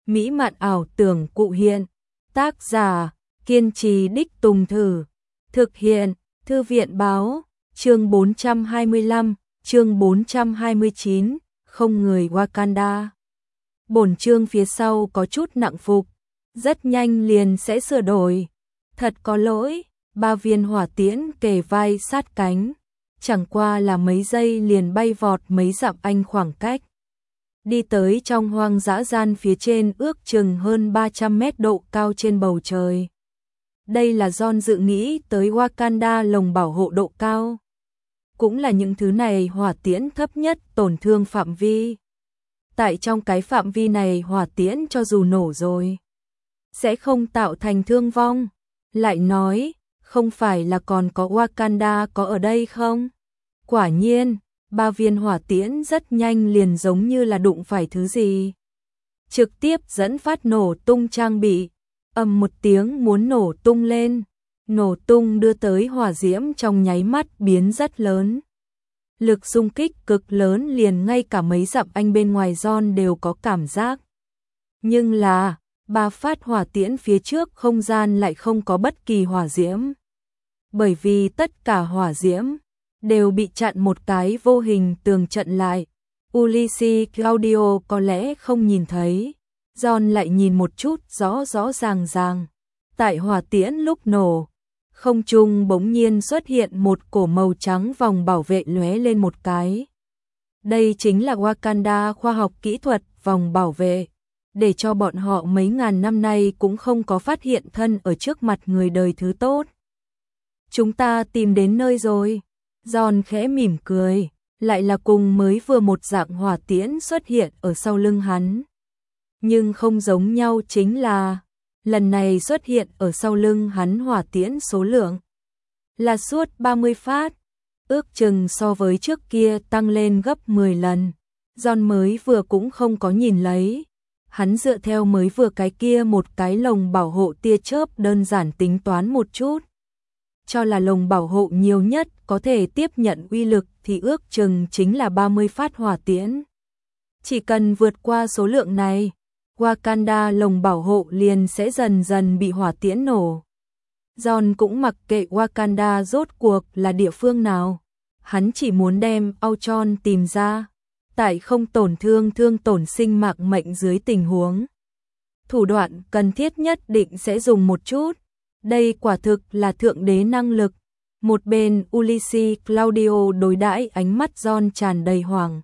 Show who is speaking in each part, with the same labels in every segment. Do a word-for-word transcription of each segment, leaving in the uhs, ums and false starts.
Speaker 1: mỹ mạn ảo tưởng cụ hiện. Tác giả, kiên trì đích tùng thử. Thực hiện, Thư viện báo, chương bốn trăm hai mươi lăm, chương bốn trăm hai mươi chín, không người Wakanda. Bổn chương phía sau có chút nặng phục, rất nhanh liền sẽ sửa đổi. Thật có lỗi, ba viên hỏa tiễn kề vai sát cánh, chẳng qua là mấy giây liền bay vọt mấy dặm anh khoảng cách. Đi tới trong hoang dã gian phía trên ước chừng hơn ba trăm mét độ cao trên bầu trời. Đây là John dự nghĩ tới Wakanda lồng bảo hộ độ cao. Cũng là những thứ này hỏa tiễn thấp nhất tổn thương phạm vi. Tại trong cái phạm vi này hỏa tiễn cho dù nổ rồi, sẽ không tạo thành thương vong. Lại nói, không phải là còn có Wakanda có ở đây không? Quả nhiên, ba viên hỏa tiễn rất nhanh liền giống như là đụng phải thứ gì. Trực tiếp dẫn phát nổ tung trang bị, ầm một tiếng muốn nổ tung lên. Nổ tung đưa tới hỏa diễm trong nháy mắt biến rất lớn. Lực xung kích cực lớn liền ngay cả mấy dặm anh bên ngoài John đều có cảm giác. Nhưng là, ba phát hỏa tiễn phía trước không gian lại không có bất kỳ hỏa diễm. Bởi vì tất cả hỏa diễm đều bị chặn một cái vô hình tường trận lại. Ulysses Claudio có lẽ không nhìn thấy, John lại nhìn một chút rõ rõ ràng ràng. Tại hỏa tiễn lúc nổ, không trung bỗng nhiên xuất hiện một cổ màu trắng vòng bảo vệ lóe lên một cái. Đây chính là Wakanda khoa học kỹ thuật vòng bảo vệ, để cho bọn họ mấy ngàn năm nay cũng không có phát hiện thân ở trước mặt người đời thứ tốt. Chúng ta tìm đến nơi rồi. John khẽ mỉm cười, lại là cùng mới vừa một dạng hỏa tiễn xuất hiện ở sau lưng hắn. Nhưng không giống nhau chính là, lần này xuất hiện ở sau lưng hắn hỏa tiễn số lượng là suốt ba mươi phát, ước chừng so với trước kia tăng lên gấp mười lần. John mới vừa cũng không có nhìn lấy, hắn dựa theo mới vừa cái kia một cái lồng bảo hộ tia chớp đơn giản tính toán một chút. Cho là lồng bảo hộ nhiều nhất có thể tiếp nhận uy lực thì ước chừng chính là ba mươi phát hỏa tiễn. Chỉ cần vượt qua số lượng này, Wakanda lồng bảo hộ liền sẽ dần dần bị hỏa tiễn nổ. John cũng mặc kệ Wakanda rốt cuộc là địa phương nào, hắn chỉ muốn đem Ultron tìm ra, tại không tổn thương thương tổn sinh mạng mệnh dưới tình huống. Thủ đoạn cần thiết nhất định sẽ dùng một chút, đây quả thực là thượng đế năng lực. Một bên Ulysses Claudio đối đãi ánh mắt John tràn đầy hoảng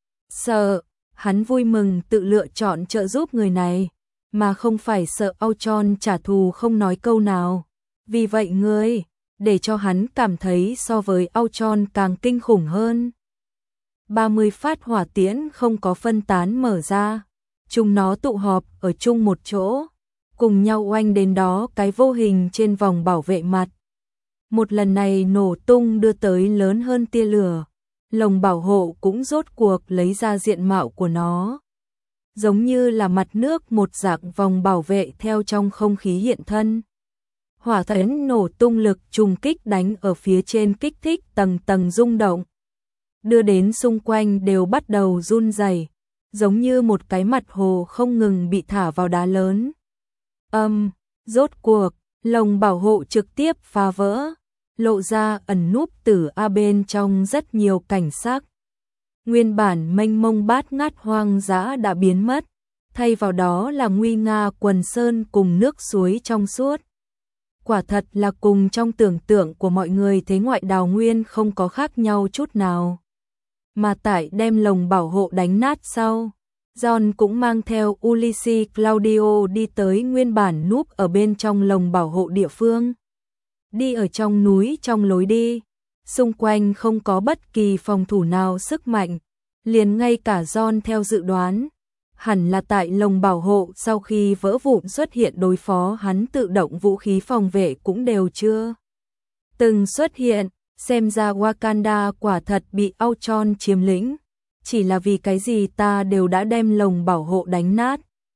Speaker 1: sợ. Hắn vui mừng tự lựa chọn trợ giúp người này, mà không phải sợ Ultron trả thù không nói câu nào. Vì vậy ngươi, để cho hắn cảm thấy so với Ultron càng kinh khủng hơn. ba mươi phát hỏa tiễn không có phân tán mở ra, chúng nó tụ họp ở chung một chỗ, cùng nhau oanh đến đó cái vô hình trên vòng bảo vệ mặt. Một lần này nổ tung đưa tới lớn hơn tia lửa. Lồng bảo hộ cũng rốt cuộc lấy ra diện mạo của nó. Giống như là mặt nước một dạng vòng bảo vệ theo trong không khí hiện thân. Hỏa tiễn nổ tung lực trùng kích đánh ở phía trên kích thích tầng tầng rung động. Đưa đến xung quanh đều bắt đầu run rẩy, giống như một cái mặt hồ không ngừng bị thả vào đá lớn. Âm, rốt cuộc, lồng bảo hộ trực tiếp phá vỡ. Lộ ra ẩn núp từ A bên trong rất nhiều cảnh sắc. Nguyên bản mênh mông bát ngát hoang dã đã biến mất, thay vào đó là nguy nga quần sơn cùng nước suối trong suốt. Quả thật là cùng trong tưởng tượng của mọi người thế ngoại đào nguyên không có khác nhau chút nào. Mà tại đem lồng bảo hộ đánh nát sau, John cũng mang theo Ulysses Claudio đi tới nguyên bản núp ở bên trong lồng bảo hộ địa phương. Đi ở trong núi trong lối đi, xung quanh không có bất kỳ phòng thủ nào sức mạnh, liền ngay cả John theo dự đoán, hẳn là tại lồng bảo hộ sau khi vỡ vụn xuất hiện đối phó hắn tự động vũ khí phòng vệ cũng đều chưa từng xuất hiện, xem ra Wakanda quả thật bị Ultron chiếm lĩnh, chỉ là vì cái gì ta đều đã đem lồng bảo hộ đánh nát.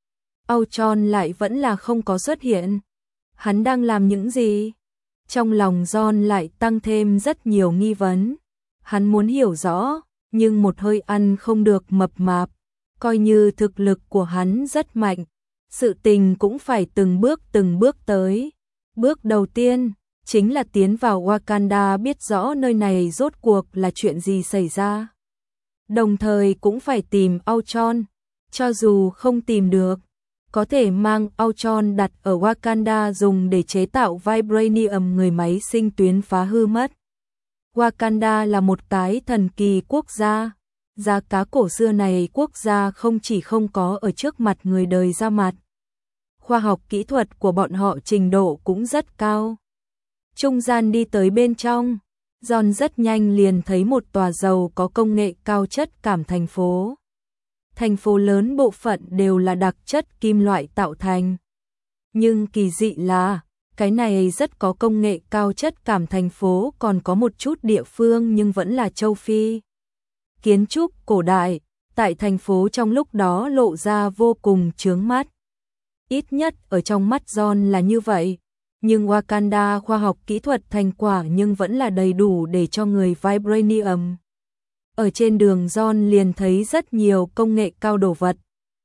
Speaker 1: Ultron lại vẫn là không có xuất hiện, hắn đang làm những gì? Trong lòng John lại tăng thêm rất nhiều nghi vấn. Hắn muốn hiểu rõ, nhưng một hơi ăn không được mập mạp. Coi như thực lực của hắn rất mạnh, sự tình cũng phải từng bước từng bước tới. Bước đầu tiên chính là tiến vào Wakanda, biết rõ nơi này rốt cuộc là chuyện gì xảy ra. Đồng thời cũng phải tìm Ultron, cho dù không tìm được, có thể mang Ultron đặt ở Wakanda dùng để chế tạo Vibranium, người máy sinh tuyến phá hư mất. Wakanda là một cái thần kỳ quốc gia. Giá cá cổ xưa này quốc gia không chỉ không có ở trước mặt người đời ra mặt. Khoa học kỹ thuật của bọn họ trình độ cũng rất cao. Trung gian đi tới bên trong, John rất nhanh liền thấy một tòa giàu có công nghệ cao chất cảm thành phố. Thành phố lớn bộ phận đều là đặc chất kim loại tạo thành. Nhưng kỳ dị là, cái này rất có công nghệ cao chất cảm thành phố còn có một chút địa phương nhưng vẫn là châu Phi. Kiến trúc cổ đại, tại thành phố trong lúc đó lộ ra vô cùng chướng mắt. Ít nhất ở trong mắt John là như vậy. Nhưng Wakanda khoa học kỹ thuật thành quả nhưng vẫn là đầy đủ để cho người Vibranium. Ở trên đường John liền thấy rất nhiều công nghệ cao đồ vật.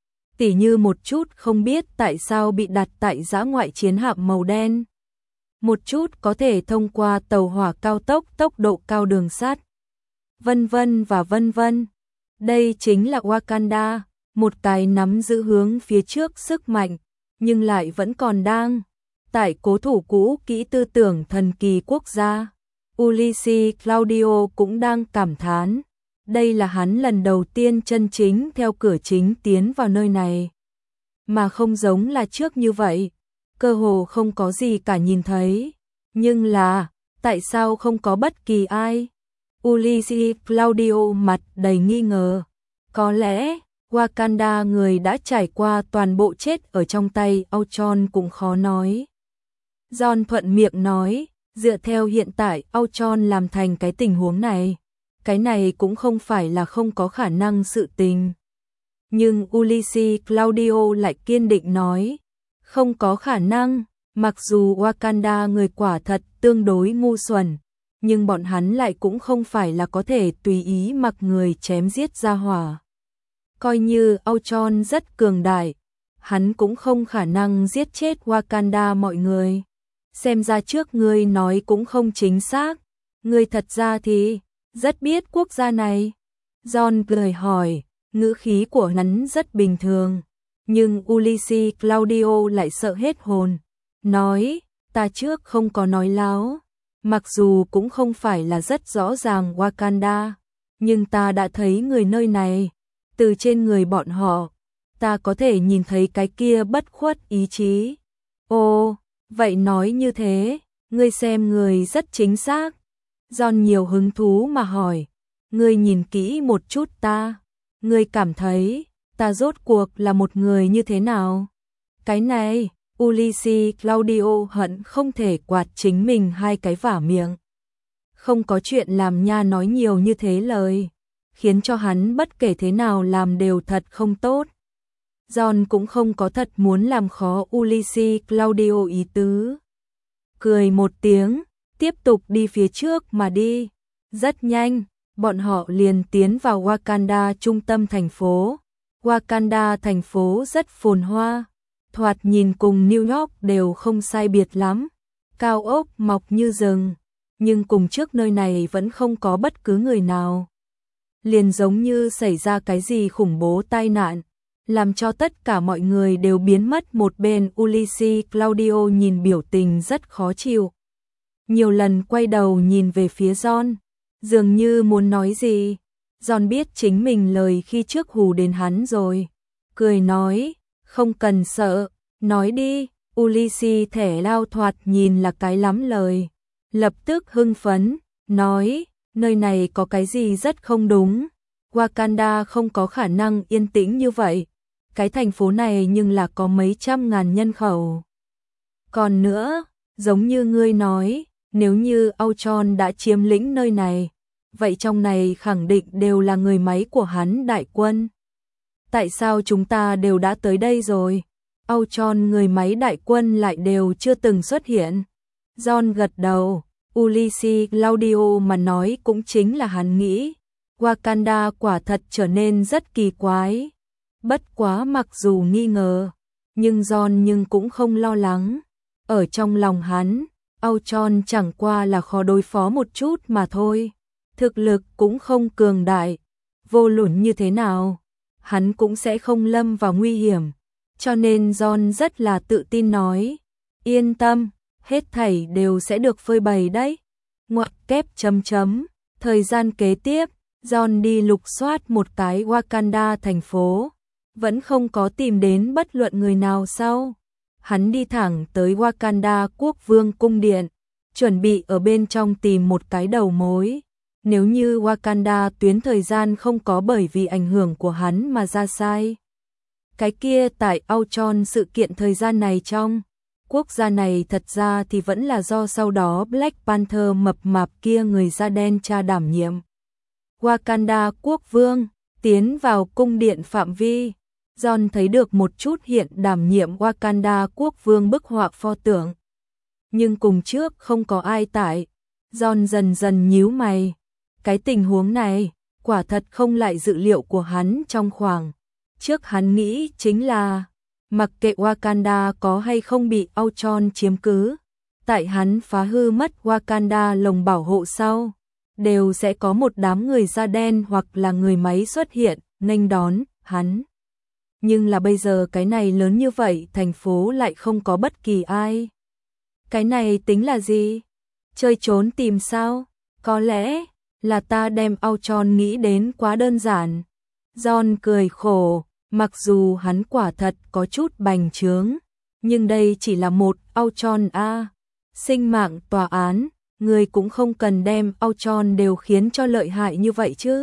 Speaker 1: Tỉ như một chút không biết tại sao bị đặt tại dã ngoại chiến hạm màu đen. Một chút có thể thông qua tàu hỏa cao tốc tốc độ cao đường sắt. Vân vân và vân vân. Đây chính là Wakanda, một cái nắm giữ hướng phía trước sức mạnh, nhưng lại vẫn còn đang tại cố thủ cũ kỹ tư tưởng thần kỳ quốc gia. Ulysses Claudio cũng đang cảm thán. Đây là hắn lần đầu tiên chân chính theo cửa chính tiến vào nơi này. Mà không giống là trước như vậy. Cơ hồ không có gì cả nhìn thấy. Nhưng là, tại sao không có bất kỳ ai? Ulysses Claudio mặt đầy nghi ngờ. Có lẽ, Wakanda người đã trải qua toàn bộ chết ở trong tay Ultron cũng khó nói. John thuận miệng nói, dựa theo hiện tại Ultron làm thành cái tình huống này. Cái này cũng không phải là không có khả năng sự tình. Nhưng Ulysses Claudio lại kiên định nói, không có khả năng, mặc dù Wakanda người quả thật tương đối ngu xuẩn, nhưng bọn hắn lại cũng không phải là có thể tùy ý mặc người chém giết ra hỏa. Coi như Ultron rất cường đại, hắn cũng không khả năng giết chết Wakanda mọi người. Xem ra trước ngươi nói cũng không chính xác, ngươi thật ra thì rất biết quốc gia này. John cười hỏi, ngữ khí của hắn rất bình thường, nhưng Ulysses Claudio lại sợ hết hồn, nói, ta trước không có nói láo, mặc dù cũng không phải là rất rõ ràng Wakanda, nhưng ta đã thấy người nơi này, từ trên người bọn họ, ta có thể nhìn thấy cái kia bất khuất ý chí. Ồ, vậy nói như thế, ngươi xem người rất chính xác. John nhiều hứng thú mà hỏi, ngươi nhìn kỹ một chút ta, ngươi cảm thấy ta rốt cuộc là một người như thế nào? Cái này, Ulysses Claudio hận không thể quạt chính mình hai cái vả miệng. Không có chuyện làm nha, nói nhiều như thế lời, khiến cho hắn bất kể thế nào làm đều thật không tốt. John cũng không có thật muốn làm khó Ulysses Claudio ý tứ. Cười một tiếng, tiếp tục đi phía trước mà đi. Rất nhanh, bọn họ liền tiến vào Wakanda trung tâm thành phố. Wakanda thành phố rất phồn hoa, thoạt nhìn cùng New York đều không sai biệt lắm. Cao ốc mọc như rừng, nhưng cùng trước nơi này vẫn không có bất cứ người nào. Liền giống như xảy ra cái gì khủng bố tai nạn, làm cho tất cả mọi người đều biến mất một bên. Ulysses Claudio nhìn biểu tình rất khó chịu. Nhiều lần quay đầu nhìn về phía John, dường như muốn nói gì. John biết chính mình lời khi trước hù đến hắn rồi. Cười nói, không cần sợ, nói đi. Ulysses thẻ lao thoạt nhìn là cái lắm lời. Lập tức hưng phấn, nói, nơi này có cái gì rất không đúng. Wakanda không có khả năng yên tĩnh như vậy. Cái thành phố này nhưng là có mấy trăm ngàn nhân khẩu. Còn nữa, giống như ngươi nói, nếu như Ultron đã chiếm lĩnh nơi này, vậy trong này khẳng định đều là người máy của hắn đại quân. Tại sao chúng ta đều đã tới đây rồi? Ultron người máy đại quân lại đều chưa từng xuất hiện. John gật đầu, Ulysses Claudio mà nói cũng chính là hắn nghĩ. Wakanda quả thật trở nên rất kỳ quái. Bất quá mặc dù nghi ngờ, Nhưng John nhưng cũng không lo lắng. Ở trong lòng hắn, Ultron chẳng qua là khó đối phó một chút mà thôi. Thực lực cũng không cường đại. Vô luận như thế nào, hắn cũng sẽ không lâm vào nguy hiểm. Cho nên John rất là tự tin nói, yên tâm, hết thảy đều sẽ được phơi bày đấy. Ngoặc kép chấm chấm, thời gian kế tiếp, John đi lục soát một cái Wakanda thành phố, vẫn không có tìm đến bất luận người nào sau. Hắn đi thẳng tới Wakanda quốc vương cung điện, chuẩn bị ở bên trong tìm một cái đầu mối. Nếu như Wakanda tuyến thời gian không có bởi vì ảnh hưởng của hắn mà ra sai. Cái kia tại Ultron sự kiện thời gian này trong, quốc gia này thật ra thì vẫn là do sau đó Black Panther mập mạp kia người da đen cha đảm nhiệm. Wakanda quốc vương, tiến vào cung điện phạm vi. John thấy được một chút hiện đảm nhiệm Wakanda quốc vương bức họa pho tượng. Nhưng cùng trước không có ai tại. John dần dần nhíu mày. Cái tình huống này, quả thật không lại dự liệu của hắn trong khoảng. Trước hắn nghĩ chính là, mặc kệ Wakanda có hay không bị Ultron chiếm cứ, tại hắn phá hư mất Wakanda lồng bảo hộ sau, đều sẽ có một đám người da đen hoặc là người máy xuất hiện, nghênh đón hắn. Nhưng là bây giờ cái này lớn như vậy, thành phố lại không có bất kỳ ai. Cái này tính là gì? Chơi trốn tìm sao? Có lẽ là ta đem Ultron nghĩ đến quá đơn giản. John cười khổ, mặc dù hắn quả thật có chút bành trướng, nhưng đây chỉ là một Ultron a. Sinh mạng tòa án, người cũng không cần đem Ultron đều khiến cho lợi hại như vậy chứ.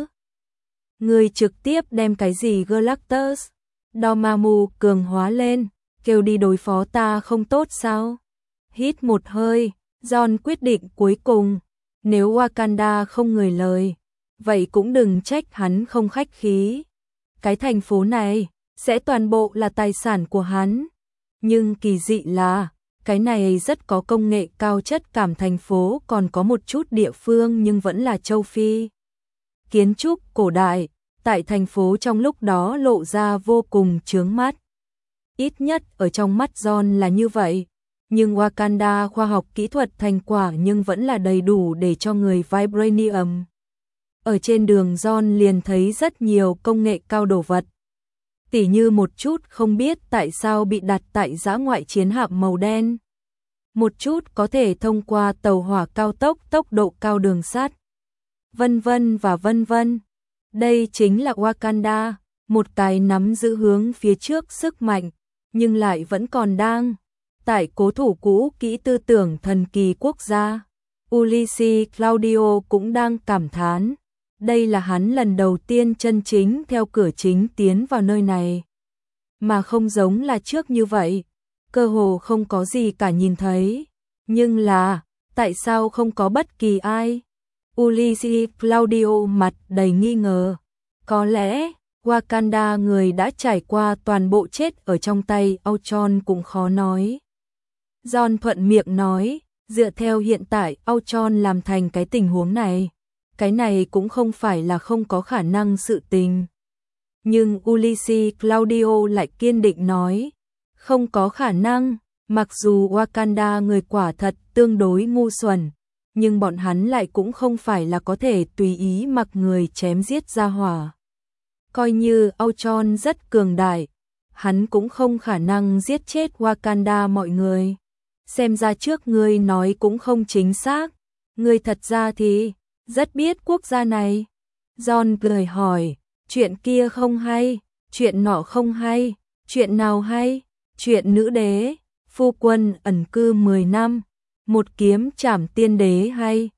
Speaker 1: Người trực tiếp đem cái gì Galactus, Dormammu cường hóa lên, kêu đi đối phó ta không tốt sao? Hít một hơi, John quyết định cuối cùng, nếu Wakanda không người lời, vậy cũng đừng trách hắn không khách khí. Cái thành phố này sẽ toàn bộ là tài sản của hắn. Nhưng kỳ dị là, cái này rất có công nghệ cao chất cảm thành phố còn có một chút địa phương nhưng vẫn là châu Phi. Kiến trúc cổ đại, tại thành phố trong lúc đó lộ ra vô cùng chướng mắt. Ít nhất ở trong mắt John là như vậy. Nhưng Wakanda khoa học kỹ thuật thành quả nhưng vẫn là đầy đủ để cho người Vibranium. Ở trên đường John liền thấy rất nhiều công nghệ cao đồ vật. Tỉ như một chút không biết tại sao bị đặt tại dã ngoại chiến hạm màu đen. Một chút có thể thông qua tàu hỏa cao tốc tốc độ cao đường sắt. Vân vân và vân vân. Đây chính là Wakanda, một cái nắm giữ hướng phía trước sức mạnh, nhưng lại vẫn còn đang tại cố thủ cũ kỹ tư tưởng thần kỳ quốc gia. Ulysses Claudio cũng đang cảm thán. Đây là hắn lần đầu tiên chân chính theo cửa chính tiến vào nơi này. Mà không giống là trước như vậy. Cơ hồ không có gì cả nhìn thấy. Nhưng là, tại sao không có bất kỳ ai? Ulysses Claudio mặt đầy nghi ngờ. Có lẽ, Wakanda người đã trải qua toàn bộ chết ở trong tay Ultron cũng khó nói. John thuận miệng nói, dựa theo hiện tại Ultron làm thành cái tình huống này. Cái này cũng không phải là không có khả năng sự tình. Nhưng Ulysses Claudio lại kiên định nói, không có khả năng, mặc dù Wakanda người quả thật tương đối ngu xuẩn, nhưng bọn hắn lại cũng không phải là có thể tùy ý mặc người chém giết ra hỏa. Coi như Ultron rất cường đại, hắn cũng không khả năng giết chết Wakanda mọi người. Xem ra trước ngươi nói cũng không chính xác, ngươi thật ra thì rất biết quốc gia này. John cười hỏi, chuyện kia không hay, chuyện nọ không hay, chuyện nào hay, chuyện nữ đế, phu quân ẩn cư mười năm, một kiếm trảm tiên đế hay,